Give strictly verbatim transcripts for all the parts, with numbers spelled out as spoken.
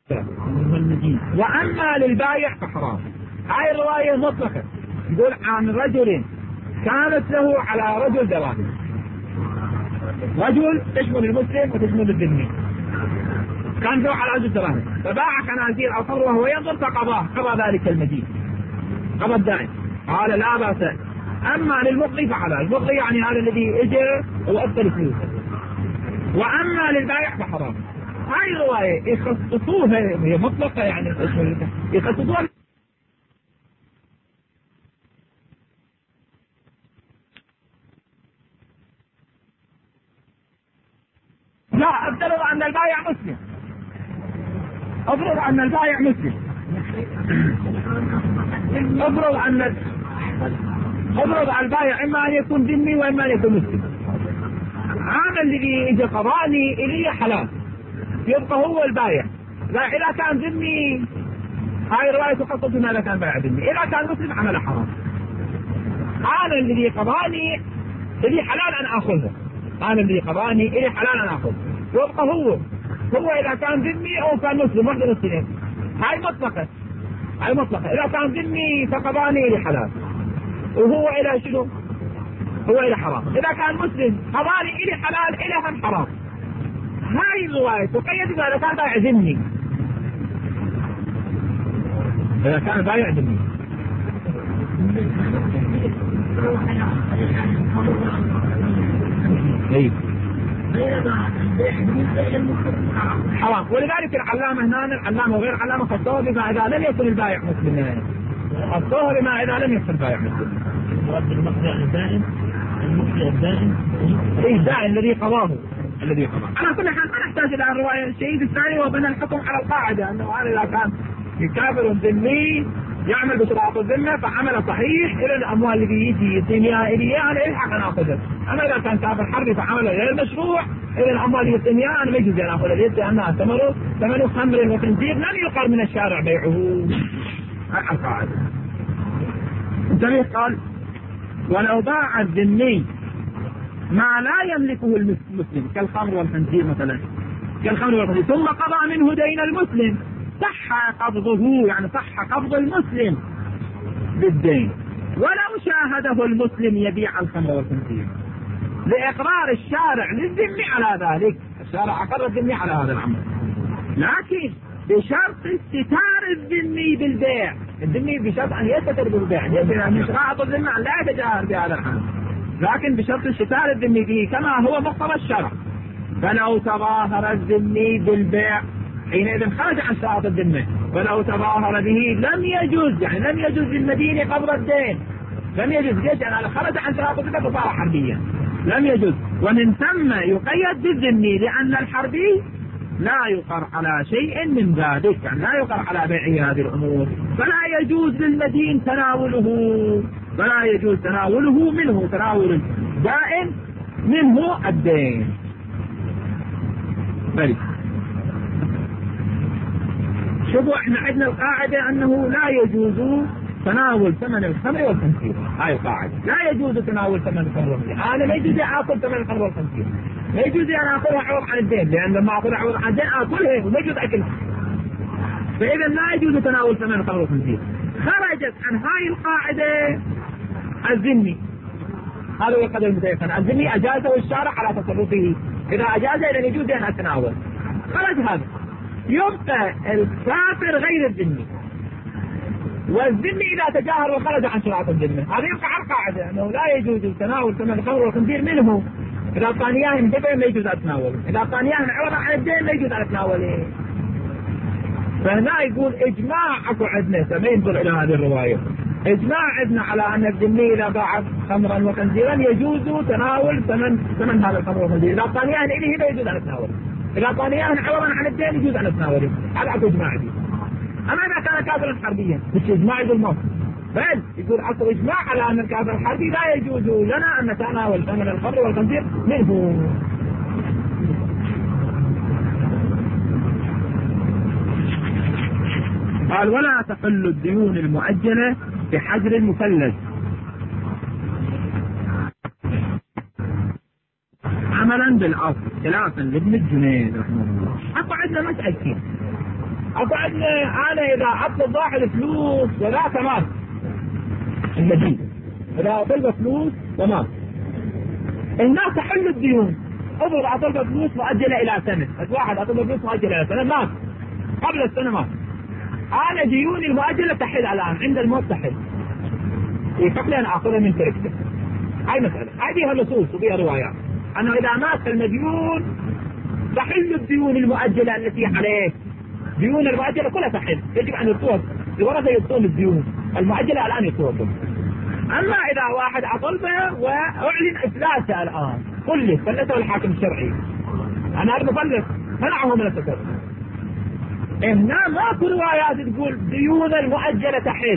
وأما للبايع فحرام. هاي الرواية مطلقة، يقول عن رجل كانت له على رجل دراهم، رجل تشمل المسلم وتشمل الذمي، كان له على رجل دراهم فباع خنازير أو خمر وهو ينظر فقضاه، قضى ذلك المدين، قضى الدائن، قال لا بأس. أما للمقضي فحلال، المقضي يعني هذا الذي اجى وأبطل فلوسه. وأما للبايع فحرام. هاي الرواية يخصصوها، هي مطلقة يعني يخصصوها. لا، افترض أن البايع مسلم، افرض أن البايع مسلم، افرض أن افرض على البايع إما أن يكون ذمي وإما أن يكون مسلم. هذا الذي إذا قضاني إلي حلال يبقى هو البايع. لا، إذا كان ذمي هاي الرواية تخصص بما إذا كان بايع ذمي، إذا كان مسلم عمل حرام. هذا الذي قضاني إلي حلال أن أخذه، هذا الذي قضاني إلي حلال أن أخذه يبقى هو هو إذا كان ذمي أو كان مسلم، واحدة من الاثنين. هاي مطلقة، هاي مطلقة. إذا كان ذمي فقضاني إلي حلال وهو إلى شنو؟ هو إلى حرام. إذا كان مسلم قضاني إلي حلال إلى هم حرام. هاي الرواية تقيد إذا كان بايع ذمي، إذا كان بايع ذمي. اي حرام. ولذلك العلامة هنا، العلامة وغير العلامة خصوه بما إذا لم يكن البايع مسلما، خصوه بما إذا لم يكن البايع مسلما. رد المقضي عن الدائن، المقضي الدائن اي الدائن الذي قضاه، الذي قضاه. على كل حال ما نحتاج إلى الرواية. الشيء الثاني هو بناء الحكم على القاعدة أنه هذا إذا كان كافر ذمي يعمل بشراط الذمة فعمل صحيح إلى الأموال اللي يجي يتميها إلي أنا إلحق أنا أخذها. أما إذا كان كافر حربي فعمل غير مشروع إلى الأموال اللي يتميها أنا ما يجوز أن أخذها، ليس أنها ثمره ثمن خمر وخنزير لم يقر من الشارع بيعه. هذه القاعدة. انتبه، قال ولو باع الذمي ما لا يملكه المسلم كالخمر والخنزير مثلا، كالخمر والخنزير ثم قضى منه دين المسلم صح قبضه، يعني صح قبض المسلم بالدين ولو شاهده المسلم يبيع الخمر والخنزير، لإقرار الشارع للذمي على ذلك. الشارع أقر الذمي على هذا العمل، لكن بشرط استتار الذمي بالبيع. الذمي بشرط أن يستتر بالبيع، يعني مش راعط الذمي لا يتجاهر بهذا العمل، لكن بشرط استتار الذمي به كما هو مقتضى الشرع. فلو تظاهر الذمي بالبيع حينئذ خرج عن شرط الذمة، ولو تظاهر به لم يجوز، يعني لم يجوز للمدين قبض الدين، لم يجوز. ليش؟ يعني خرج عن شرط الذمة فصار حربيا، لم يجوز. ومن ثم يقيد بالذمي لأن الحربي لا يقر على شيء من ذلك، يعني لا يقر على بيع هذه الأمور، فلا يجوز للمدين تناوله، فلا يجوز تناوله منه، تناول الدائن منه الدين. بل شوفوا احنا عندنا القاعدة انه لا يجوز تناول ثمن الخمر والخنزير. هاي القاعدة، لا يجوز تناول ثمن الخمر والخنزير. انا ما يجوز اكل ثمن الخمر والخنزير، ما يجوز انا اخذها عوض عن الدين، لان لما اخذها عوض عن الدين اكلها وما يجوز اكلها. فاذا لا يجوز تناول ثمن الخمر والخنزير. خرجت عن هاي القاعدة الذمي، هذا هو القدر المتيقن. الذمي اجازه الشارع على تصرفه، اذا اجازه اذا يجوز ان اتناول. خرج هذا، يبقى الكافر غير الذمي، والذمي اذا تجاهر وخرج عن شرعة الذمة هذا يبقى على القاعدة انه لا يجوز تناول ثمن الخمر والخنزير منه. اذا كان ياهم دفع ما يجوز اتناوله، اذا كان ياهم عوض عن الدين ما يجوز اتناوله. فهنا يقول اجماع اكو عندنا، فما ينظر الى هذه الرواية، اجماع عندنا على ان الذمي اذا باع خمرا وخنزيرا يجوز تناول ثمن ثمن هذا الخمر والخنزير، اذا كان ياهم اليه ما يجوز ان اتناوله، اذا كان ياهم عوضا عن الدين يجوز ان اتناوله. هذا اكو اجماع دي. اما اذا كان كافرا حربيا مش اجماع يقول ما، بل يقول اصل اجماع على ان الكافر الحربي لا يجوز لنا ان نتناول ثمن الخمر والخنزير منه. قال ولا تحل الديون المؤجلة بحجر المثلث عملا بالاصل خلافا لابن الجنيد رحمه الله. اكو عندنا مسألتين، أقعد أنا إذا أطلب واحد فلوس وذاك مات المدين، إذا أطلب فلوس ومات الناس تحل الديون. أفرض أطلب فلوس مؤجلة إلى سنة، بس واحد أطلب فلوس مؤجلة إلى سنة مات قبل السنة مات، أنا ديوني المؤجلة تحل الآن عند الموت تحل، يحق لي أن أخذها من تركته. هاي مسألة، هاي فيها نصوص وفيها روايات أنه إذا مات المديون تحل الديون المؤجلة التي عليه. ديون المؤجلة كلها تحل، يجب أن يطوف الورثة يطوم الديون المؤجلة الآن يطوفهم. أما إذا واحد أطلبه وأعلن إفلاسه الآن كله فلته الحاكم الشرعي، أنا المفلس منعه من التصرف، هنا ماكو روايات تقول ديون المؤجلة تحل،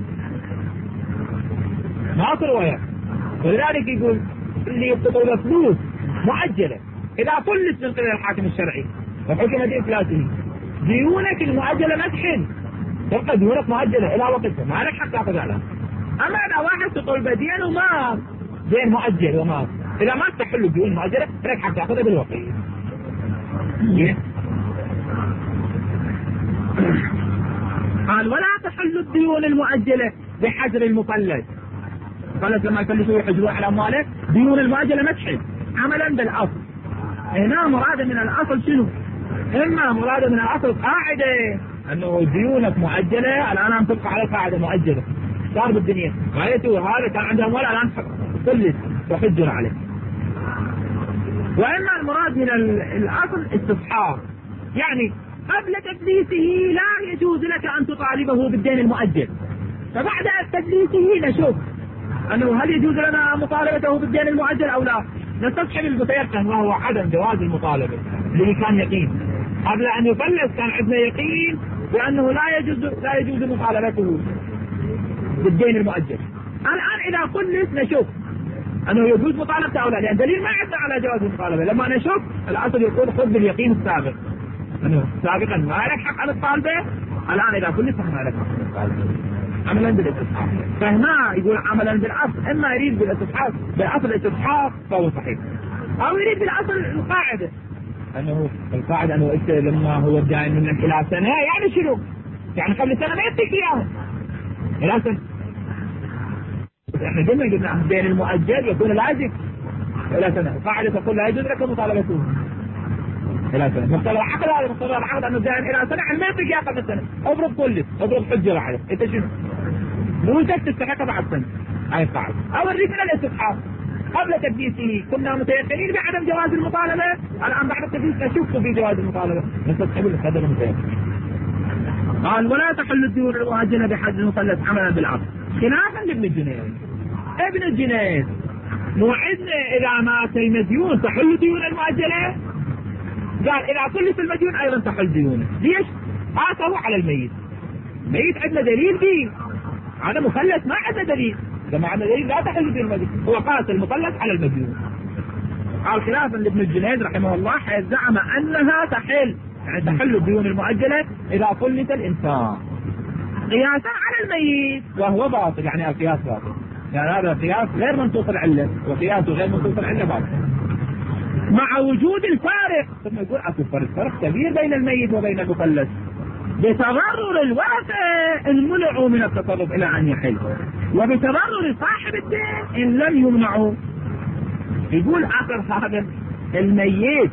ماكو روايات. ولذلك يقول اللي يطلب فلوس مؤجلة إذا فلت من قبل الحاكم الشرعي وحكم بإفلاسه ديونك المؤجلة ما تحل، تبقى ديونك مؤجلة إلى وقتها، ما لك حق تأخذ الآن. أما إذا واحد تطلب دين وما دين مؤجل وما إذا ما تحل الديون المؤجلة لك حق تأخذها بالوقت. قال ولا تحل الديون المؤجلة بحجر المفلس. المفلس لما يفلسوا يحجروا على أمواله ديون المؤجلة ما تحل عملا بالأصل. هنا مراد من الأصل شنو؟ إما مراد من الأصل قاعدة أنه ديونك مؤجلة الآن أن تبقى على قاعدة مؤجلة صار بالدنيا غايته هذا كان عنده أموال الآن فلس وحجر عليه. وإما المراد من الأصل استصحاب، يعني قبل تفليسه لا يجوز لك أن تطالبه بالدين المؤجل، فبعد تفليسه نشوف أنه هل يجوز لنا مطالبته بالدين المؤجل أو لا. نستصحب المتيقن وهو عدم جواز المطالبة اللي كان يقين قبل أن يفلس، كان عندنا يقين بأنه لا يجوز لا يجوز مطالبته بالدين المؤجل. الآن إذا فلس نشوف أنه يجوز مطالبته أو لا، لأن دليل ما عندنا على جواز المطالبة. لما نشوف الأصل يقول خذ باليقين السابق أنه سابقا ما لك حق على الطالبة، الآن إذا فلس ما لك حق على الطالبة عملا بالاستصحاب. فهنا يقول عملا بالأصل، إما يريد بالاستصحاب بالأصل الاستصحاب فهو صحيح، أو يريد بالأصل القاعدة أنه القاعدة أنه إنت لما هو دائم منك إلى سنة يعني شنو؟ يعني قبل سنة ما يعطيك إياه إلى سنة. احنا قلنا قلنا بين المؤجل يكون لازم إلى سنة، القاعدة تقول لا يجوز لك مطالبته إلى سنة. مقتضى العقد هذا مقتضى العقد أنه دائم إلى سنة عن ما يعطيك إياه قبل سنة. اضرب كله اضرب حجة عليه أنت شنو؟ مو أنت تستحق بعد سنة هاي القاعدة. أو الريف من الاستصحاب قبل تدليسه كنا متيقنين بعدم جواز المطالبة، الآن بعد التدليس نشك في جواز المطالبة نستصحب القدر المتيقن. قال ولا تحل الديون المؤجلة بحد المفلس عملا بالعقد خلافا لابن الجنيد. ابن الجنيد موعدنا إذا مات المديون تحل ديون المؤجلة، قال إذا فلس المديون أيضا تحل ديونه. ليش؟ قاسوا على الميت. الميت عندنا دليل فيه، هذا مفلس ما عنده دليل، لما عنده دليل لا تحل ديون المديون، هو قاس المفلس على المديون. قال خلافا لابن الجنيد رحمه الله حيث زعم أنها تحل، يعني تحل الديون المؤجلة إذا فلس الإنسان قياسا على الميت، وهو باطل، يعني القياس باطل، يعني هذا قياس غير منطوق العلة، وقياسه غير منطوق العلة باطل مع وجود الفارق. ثم يقول اكو فرق فرق كبير بين الميت وبين المفلس، بتضرر الورثة إن منعوا من التصرف إلى أن يحل، وبتضرر صاحب الدين إن لم يمنعوا. يقول آخر هذا الميت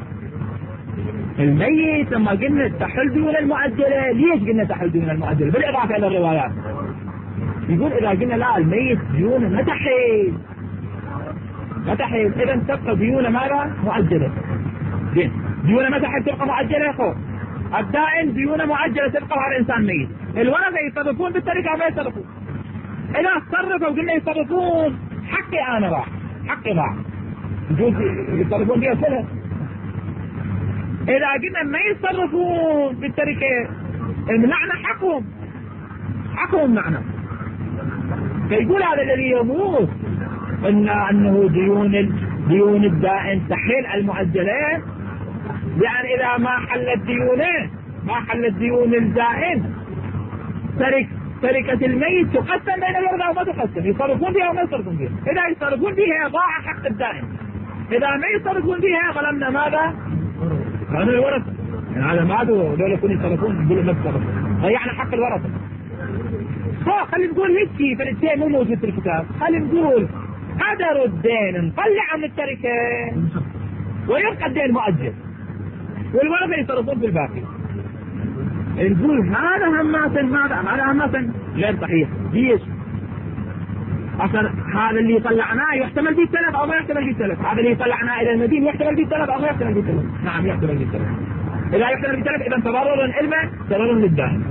الميت لما قلنا تحل ديون المؤجلة، ليش قلنا تحل ديون المؤجلة بالإضافة إلى الروايات؟ يقول إذا قلنا لا الميت ديونه ما تحل ما تحل إذا تبقى ديونه ماذا؟ مؤجلة. دين ديونه ما تحل تبقى مؤجلة يا أخو. الدائن ديونه مؤجلة تبقى على الإنسان ميت. الورثة يتصرفون بالطريقة ما يتصرفون. إذا تصرفوا وقلنا يتصرفون حقي أنا راح حقي راح يجوز يتصرفون بها سنة. إذا قلنا ما يتصرفون بالطريقة المعنى حقهم حقهم معنى. فيقول هذا الذي يموت إن أنه ديون ديون الدائن تحل المؤجلات، لأن إذا ما حلت ديونه ما حلت ديون الدائن ترك تركة الميت تقسم بين الورثة وما تقسم، يصرفون بها وما يصرفون بها. إذا يصرفون بها ضاع حق الدائن، إذا ما يصرفون بها ظلمنا ماذا؟ ظلمنا الورثة. يعني هذا ماتوا دول يكونوا يتصرفون يقولوا ما تصرفون ضيعنا حق الورثة. خلينا نقول هيك في الدين مو موجود في الكتاب. خلينا نقول قدروا الدين نطلع من التركة ويبقى الدين مؤجل والورثة يتصرفون بالباقي. نقول هذا هماسا ماذا؟ هذا هماسا غير صحيح. ليش؟ أصلا هذا اللي طلعناه يحتمل فيه السلف أو ما يحتمل فيه السلف. هذا اللي طلعناه إلى المدينة يحتمل فيه السلف أو ما يحتمل فيه السلف. نعم يحتمل فيه السلف. إذا يحتمل فيه السلف إذا تضرر علما تضرر للدائن.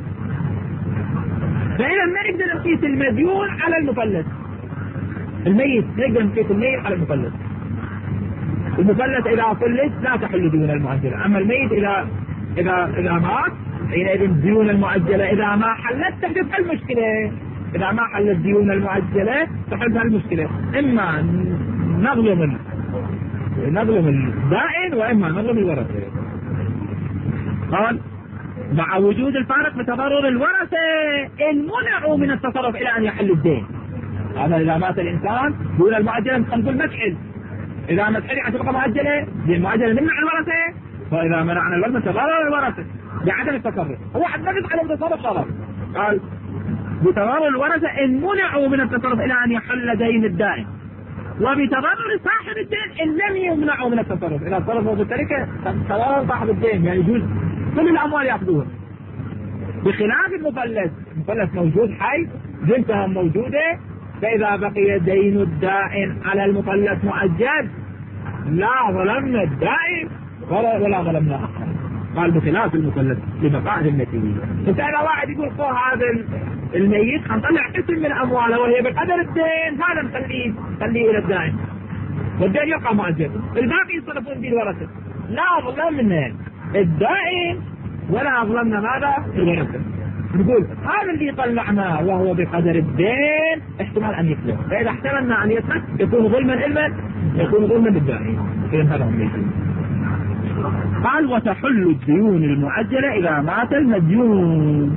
فإذا ما نقدر نقيس المديون على المفلس. الميت نقدر نقيس الميت على المفلس. المفلس إذا فلس لا تحل ديون المؤجلة. أما الميت إذا إذا إذا مات حينئذ الديون المؤجلة إذا ما حلت تحدث المشكلة. إذا ما حل الديون المؤجلة تحدث المشكلة. إما نظلم نظلم الدائن وإما نظلم الورثة. قال مع وجود الفارق بتضرر الورثة إن منعوا من التصرف إلى أن يحل الدين. هذا إذا مات الإنسان دون المؤجلة نقول مدحل. إذا مدحل يعني تبقى مؤجلة دي المؤجلة نمنع الورثة. فإذا منعنا الورثة تضرر الورثة بعدم التصرف. هو حد ما يفعل التصرف خلاص. قال بتضرر الورثة إن منعوا من التصرف إلى أن يحل دين الدائن وبتضرر صاحب الدين إن لم يمنعوا من التصرف. إذا تصرفوا بالتركة تضرر صاحب الدين يعني يجوز كل الأموال يأخذوها. بخلاف المفلس. المفلس موجود حي ذمتها موجودة. فإذا بقي دين الدائن على المفلس مؤجل لا ظلمنا الدائن ولا ولا ظلمنا أخر. قال بخلاف المفلس لبقاء ذمته. انت اذا واحد يقول فوق هذا الميت حنطلع قسم من امواله وهي بقدر الدين هذا نخليه نخليه الى الدائن والدين يبقى مؤجل الباقي يصرفون به الورثه. لا ظلمنا الدائن ولا ظلمنا ماذا؟ الورثه. نقول هذا اللي طلعناه وهو بقدر الدين احتمال ان يسلم. فاذا احتملنا ان يسلم يكون ظلما علما يكون ظلما للدائن. اذا هذا هم يسلم. قال وتحل الديون المؤجلة إذا مات المديون.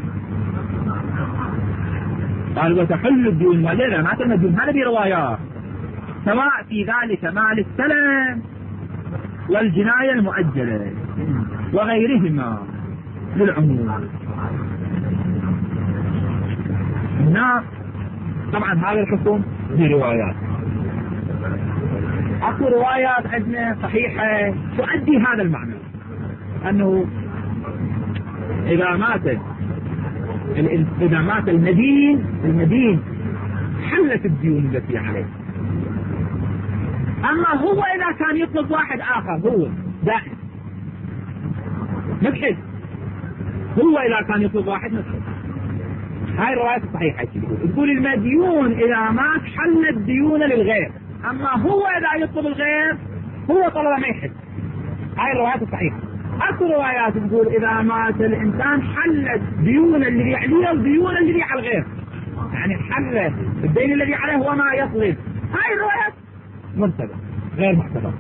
قال وتحل الديون المؤجلة إذا مات المديون. هذا بروايات سواء في ذلك مال السلم والجناية المؤجلة وغيرهما للعموم. هنا طبعا هذا الحكم بروايات. اكو روايات عندنا صحيحة تؤدي هذا المعنى انه اذا مات اذا مات المدين المدين حلت الديون التي عليه. اما هو اذا كان يطلب واحد اخر هو دائم نبحث. هو اذا كان يطلب واحد نبحث. هاي الروايات الصحيحة تقول المديون اذا مات حلت ديون للغير. اما هو اذا يطلب الغير هو طلب ما يحل. هاي الروايات الصحيحة. اكو روايات تقول اذا مات الانسان حلت ديون الذي عليه وديون الذي على الغير. يعني حل الدين الذي عليه هو ما يطلب. هاي الروايات مرتبة غير محتملة.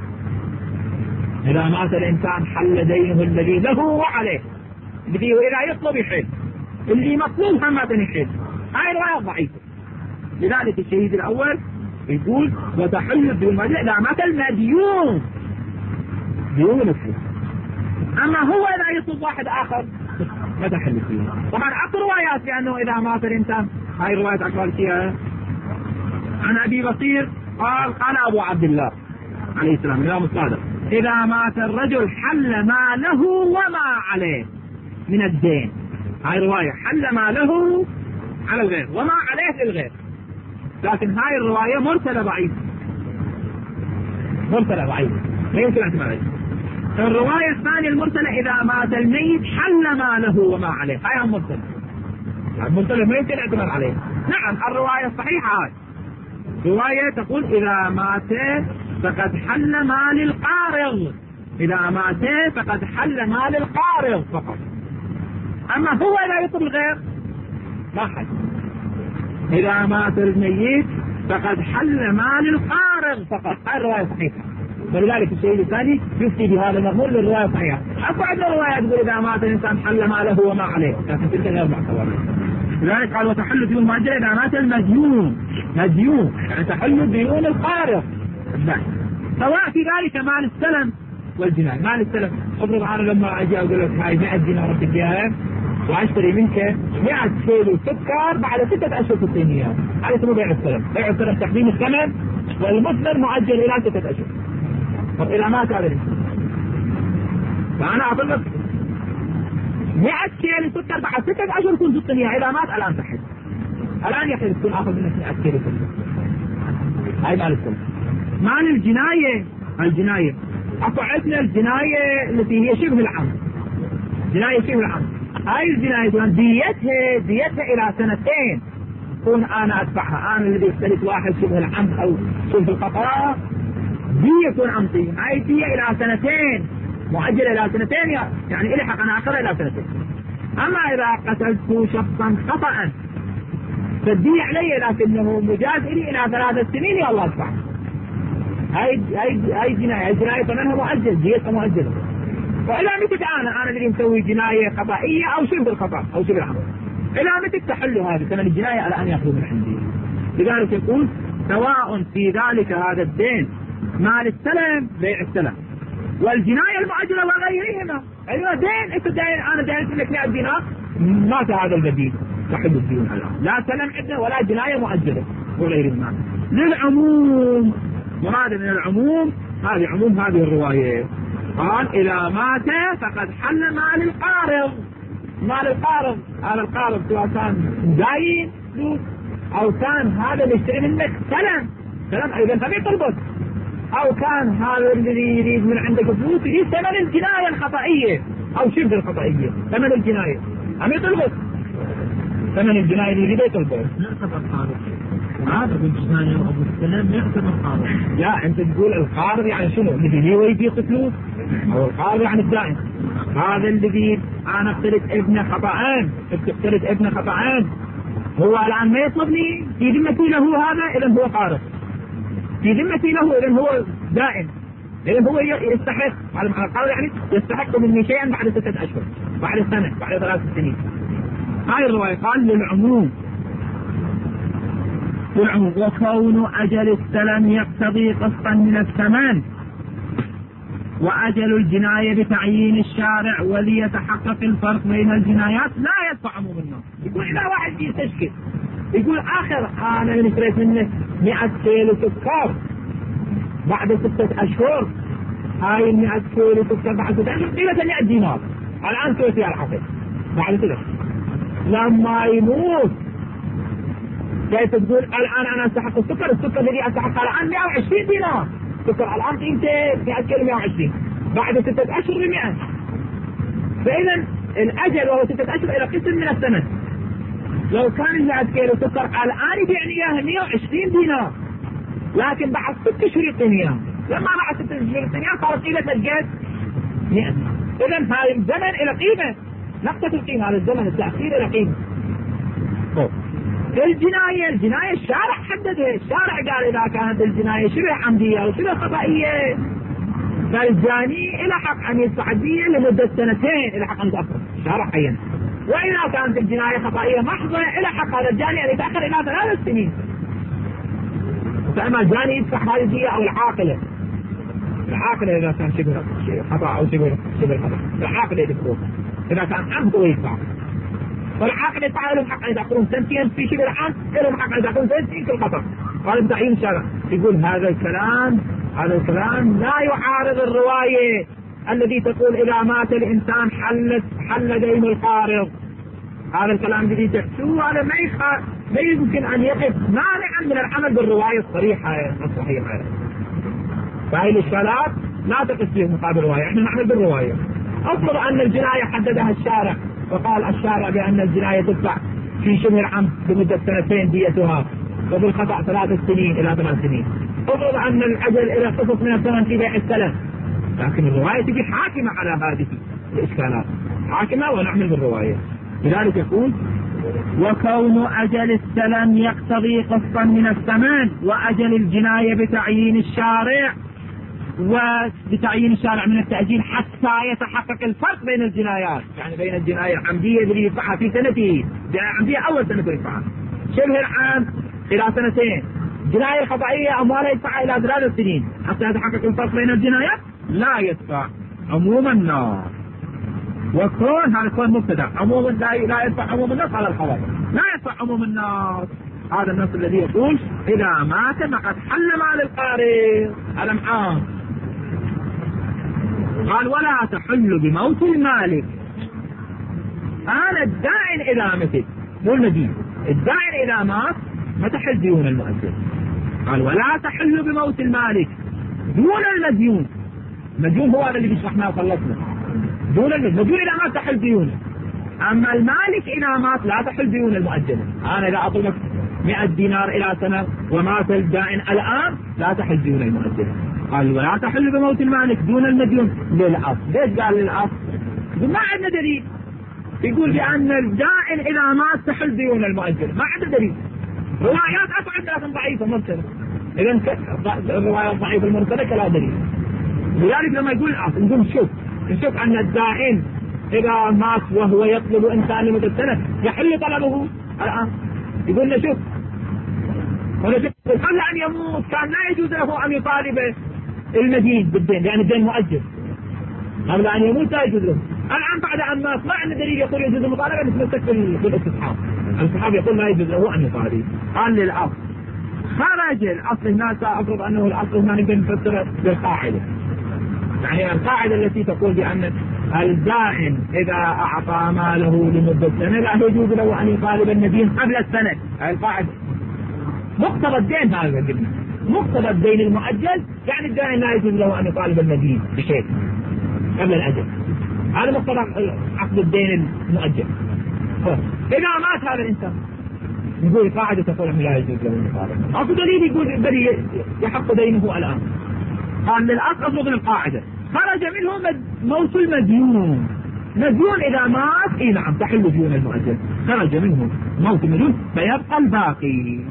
اذا مات الانسان حل دينه الذي له وعليه. الذي اذا يطلب يحل اللي مطلوب هم ما يحل. هاي الروايات ضعيفة. لذلك الشهيد الاول يقول وتحل الديون إذا مات المديون ديون الفلوس. أما هو إذا يطلب واحد آخر ما تحل الديون. طبعا أكو روايات لأنه إذا مات الإنسان. هاي رواية أقوال فيها عن أبي بصير قال قال أبو عبد الله عليه السلام الإمام الصادق إذا مات الرجل حل ما له وما عليه من الدين. هاي رواية حل ما له على الغير وما عليه للغير. لكن هاي الرواية مرسلة ضعيفة. مرسلة ضعيفة لا يمكن اعتمادها. الرواية الثانية المرسلة إذا مات الميت حل ما له وما عليه. هاي مرسلة. المرسلة ما يمكن اعتماد عليها. نعم الرواية الصحيحة هاي رواية تقول إذا مات فقد حل ما للقارض. إذا مات فقد حل ما للقارض فقط. أما هو إذا يطلب الغير ما حل. إذا مات الميت فقد حل مال القارض فقط. هاي الرواية صحيحة. ولذلك الشيء الثاني يفتي بهذا المضمون للرواية الصحيحة. أكو عندنا رواية تقول إذا مات الإنسان حل ماله وما عليه لكن تلك غير معتبرة. لذلك قال وتحل ديون المؤجلة إذا مات المديون. مديون يعني تحل ديون القارض سواء في ذلك مال السلم والجناية. مال السلف افرض انا لما اجي اقول لك هاي مئة دينار تديها واشتري منك مئة كيلو سكر بعد ستة اشهر تعطيني اياه، هذا اسمه بيع السلف. بيع السلف تقديم الثمن والمصدر مؤجل الى ستة اشهر. طب الى مات هذا فانا اقول لك مئة كيلو سكر بعد ستة اشهر كنت تعطيني اياه، الى مات الان تحت الان يحل تكون اخذ منك مئة كيلو سكر. هاي مال السلف. مال الجناية، الجناية اكو عندنا الجناية التي هي شبه العمد، جناية شبه العمد. هاي الجناية ديتها ديتها الى سنتين كون انا ادفعها، انا الذي اختلت واحد شبه العمد او شبه الخطأ دية كون عمتي، هاي دية الى سنتين مؤجلة الى سنتين، يعني الى حق انا اخذها الى سنتين. اما اذا قتلت شخصا خطأ فالدية علي لكنه مجاز الي الى ثلاث سنين يا الله ادفع. هاي هاي هاي جناية، هاي جناية ثمنها مؤجل، ديتها مؤجلة. فإلى متى انا انا اللي مسوي جناية خطأية او شبه الخطأ او شبه العمد، الى متى تحل هذه ثمن الجناية على ان ياخذوا من عندي؟ لذلك يقول سواء في ذلك هذا الدين مال السلم بيع السلم والجناية المؤجلة وغيرهما. ايوه دين انت دين انا دين لك مئة دينار مات هذا البديل تحل الدين الان، لا سلم عندنا ولا جناية مؤجلة وغيرهما. للعموم، وهذا من العموم، هذه عموم هذه الرواية. قال إذا مات فقد حل مال القارض. مال القارض هذا القارض سواء كان داين فلوس أو كان هذا اللي يشتري منك سلم سلم أيضا فبيع طلبك، أو كان هذا الذي يريد من عندك فلوس يريد ثمن الجناية الخطأية أو شبه الخطأية، ثمن الجناية أم يطلبك ثمن الجناية اللي يريد يطلبك. نعتبر قارض هذا بالجناية وأبو السلام يعتبر قارض. لا أنت تقول القارض يعني شنو؟ الذي هو يبيع فلوس، أو القارض يعني الدائن. هذا الذي أنا اقتلت ابن خطأان اقتلت ابن خطأان هو الآن ما يطلبني في ذمتي له هذا، إذن هو قارض. في ذمتي له إذن هو دائن، إذن هو يستحق على القارض يعني يستحق مني شيئا بعد ستة أشهر بعد سنة بعد ثلاث سنين. هاي الرواية قال للعموم. للعموم وكون أجل السلم يقتضي قسطا من الثمن وأجل الجناية بتعيين الشارع وليتحقق الفرق بين الجنايات لا يدفع عموم النص. يقول إذا واحد يستشكل يقول آخر أنا اشتريت منك مئة كيلو سكر بعد ستة أشهر، هاي المئة كيلو سكر بعد ستة أشهر قيمة مئة دينار، الآن سويت فيها الحسد بعد كده لما يموت كيف تقول الآن أنا أستحق السكر، السكر الذي أستحقه الآن مئة وعشرين دينار، السكر الآن قيمته مئة كيلو مئة وعشرين بعد ستة أشهر بمئة. فإذا الأجل وهو ستة أشهر إلى قسم من الثمن. لو كان مئة كيلو سكر الآن يبيعني إياها مئة وعشرين دينار، لكن بعد ست أشهر يعطيني إياها، لما بعد ست أشهر يعطيني إياها صارت قيمة الجد مئة. إذا هذا الزمن إلى قيمة، نقطة القيمة هذا الزمن التأخير إلى قيمة. الجناية الجناية الشارع حددها، الشارع قال إذا كانت الجناية شبه عمدية أو شبه خطأية فالجاني إلى حق أن يدفع الدية لمدة سنتين، إلى حق أن يتأخر، الشارع عين. وإذا كانت الجناية خطأية محضة إلى حق هذا الجاني أن يتأخر إلى ثلاث سنين. فإما الجاني يدفع هذه الدية أو العاقلة، العاقلة إذا كان شبه خطأ أو شبه شبه خطأ العاقلة يدفعون، إذا كان عمد هو يدفع. والعاقل يدفع لهم حق أن يتأخرون سنتين في شبه العام، لهم حق أن يتأخرون سنتين في الخطأ. قال بتعيين الشارع. يقول هذا الكلام هذا الكلام لا يعارض الرواية الذي تقول إذا مات الإنسان حل حل دين القارض. هذا الكلام الذي تحسوه هذا ما يخ ما يمكن أن يقف مانعا من العمل بالرواية الصريحة الصحيحة. فهي الإشكالات لا تقف فيه مقابل الرواية، احنا نعمل بالرواية. أفرض أن الجناية حددها الشارع وقال الشارع بأن الجناية تدفع في شبه العمد بمدة سنتين ديتها وبالخطأ ثلاث سنين إلى ثمان سنين. أفرض أن الأجل إلى قسط من الثمن في بيع السلم، لكن الرواية تجي حاكمة على هذه الإشكالات، حاكمة ونعمل بالرواية. لذلك يقول وكون أجل السلم يقتضي قسطا من الثمن وأجل الجناية بتعيين الشارع وبتعيين الشارع من التأجيل حتى يتحقق الفرق بين الجنايات، يعني بين الجناية العمدية اللي يدفعها في سنته، جناية عمدية أول سنة يدفعها شبه العام إلى سنتين، جناية خطأية أموالها يدفعها إلى ثلاث سنين حتى يتحقق الفرق بين الجنايات. لا يدفع عموم الناس. وكون هذا كون مبتدا، عموم لا لا يدفع عموم الناس على الخبر، لا يدفع عموم الناس. هذا النص الذي يقول إذا مات فقد حل مال القارئ. هذا عام. قال ولا تحل بموت المالك. أنا الدائن إذا مت، مو المدين، الدائن إذا مات ما تحل ديون المؤجل. قال ولا تحل بموت المالك دون المديون. المديون هو هذا اللي بيشرحناه وخلصنا. دون المديون إذا مات تحل ديونه، أما المالك إذا مات لا تحل ديون المؤجلة. أنا إذا أعطيك مئة دينار إلى سنة ومات الدائن الآن لا تحل ديون المؤجلة. قال ولا تحل بموت المالك دون المديون للأصل. ليش قال للأصل؟ ما عندنا دليل يقول بأن الدائن إذا مات تحل ديون المؤجلة، ما عندنا دليل. روايات أصعب لكن ضعيفة مرسلة. إذا الروايات ضعيفة المرسلة كلا دليل. لذلك لما يقول الأصل نقول شوف نشوف أن الدائن إذا مات وهو يطلب إنسان لمدة سنة يحل طلبه الآن. يقول لنا شوف قبل أن يموت كان لا يجوز له أن يطالب المدين بالدين لأن الدين مؤجل. قبل أن يموت لا يجوز له. الآن بعد أن مات ما عندنا دليل يقول يجوز المطالبة نتمسك بالاستصحاب. الاستصحاب يقول لا يجوز له أن يطالب. قال للأصل خرج الأصل الناس أفرض أنه الأصل هنا نقدر نفسر بالقاعدة. يعني القاعدة التي تقول بأن الدائن إذا أعطى ماله لمدة سنة لا يجوز له أن يطالب المدين قبل السنة. هذه القاعدة. مقتضى الدين هذا قلنا. مقتضى الدين المؤجل يعني الدائن لا يجوز له أن يطالب المدين بشيء قبل الأجل. هذا مقتضى عقد الدين المؤجل. إذا مات هذا الإنسان يقول قاعدة تقول أنه لا يجوز له أن يطالب. أو دليل يقول بل يحق دينه الآن. قال للأصل أصل القاعدة خرج منه موت المديون. مديون إذا مات إيه نعم تحل ديون المؤجل. خرج منه موت المديون فيبقى الباقي.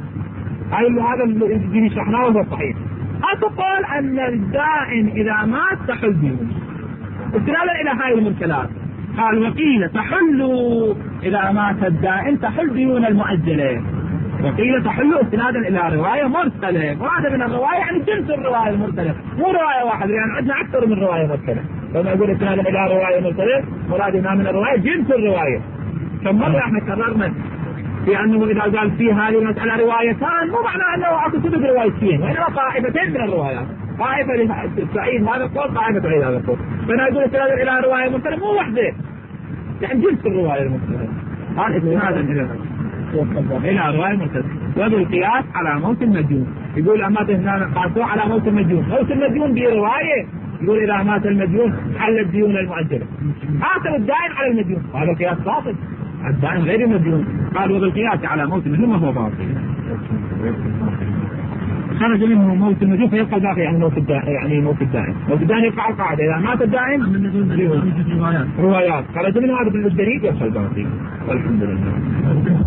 هذا اللي شرحناه وهو صحيح. أتقول أن الدائن إذا مات تحل ديون استنادا إلى هاي المرسلات. قال وقيل تحل إذا مات الدائن تحل ديون المؤجلة. وقيل تحل استنادا إلى رواية مرسلة. وهذا من الرواية يعني جنس الرواية المرسلة مو رواية واحدة لأن يعني عندنا أكثر من رواية مرسلة. لما يقول استنادا إلى رواية مرسلة مرادنا من الرواية جنس الرواية. كم مرة احنا كررنا بأنه إذا قال في هذه المسألة روايتان مو معنى أنه أكو سبب روايتين وإنما طائفتين من الروايات. طائفة لسعيد هذا القول طائفة سعيد هذا القول. فأنا أقول استنادا إلى رواية مرسلة مو واحدة يعني جنس الرواية المرسلة. قال استنادا إلى إلى رواية مرسلة. وبالقياس على موت المديون. يقول أما هنا قاسوا على موت المديون. موت المديون برواية يقول إذا مات المديون حل الديون المؤجلة. حاسب الدائن على المديون وهذا قياس باطل. الدائن غير المديون. قال وبالقياس على موت المديون وهو باطل. خرج منه موت المديون فيبقى باقي يعني موت الدائن. يعني موت الدائن. موت الدائن يقع القاعدة إذا مات الدائن روايات. روايات خرج منه هذا بالدليل يبقى الباقي. والحمد لله.